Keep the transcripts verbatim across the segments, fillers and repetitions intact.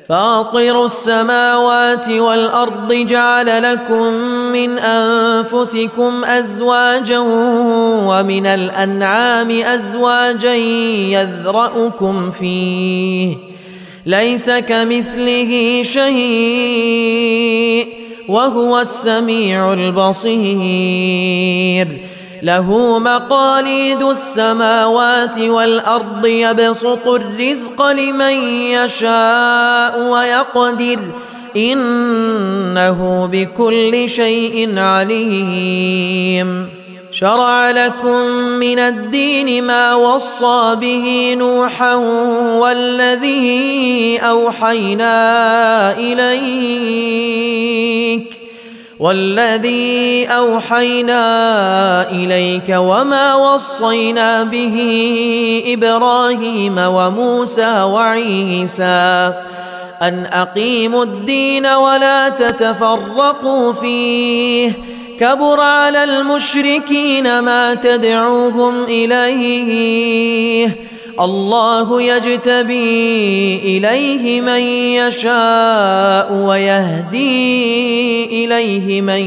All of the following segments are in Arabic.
فاطر السماوات والأرض جعل لكم من أنفسكم أزواجا ومن الأنعام أزواجا يذرأكم فيه ليس كمثله شيء وهو السميع البصير له مقاليد السماوات والأرض يبسط الرزق لمن يشاء ويقدر إنه بكل شيء عليم شرع لكم من الدين ما وصى به نوحا والذي أوحينا إليك والذي أوحينا إليك وما وصينا به إبراهيم وموسى وعيسى أن أقيموا الدين ولا تتفرقوا فيه كبر على المشركين ما تدعوهم إليه الله يجتبي إليه من يشاء ويهدي إليه من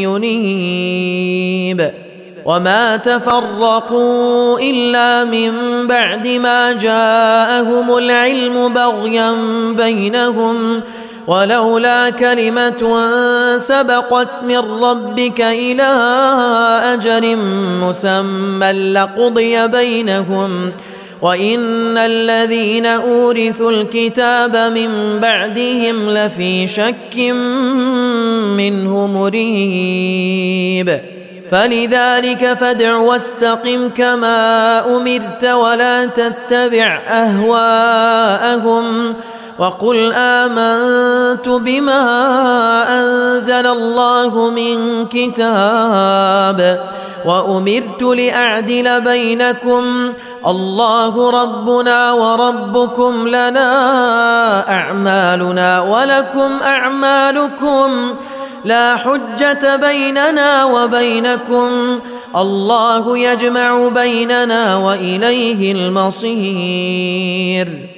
ينيب وما تفرقوا إلا من بعد ما جاءهم العلم بغيا بينهم ولولا كلمة سبقت من ربك إلى أجل مسمى لقضي بينهم وإن الذين أورثوا الكتاب من بعدهم لفي شك منه مريب فلذلك فادع واستقم كما أمرت ولا تتبع أهواءهم وقل آمنت بما أنزل الله من كتاب وأمرت لأعدل بينكم الله ربنا وربكم لنا أعمالنا ولكم أعمالكم لا حجة بيننا وبينكم الله يجمع بيننا وإليه المصير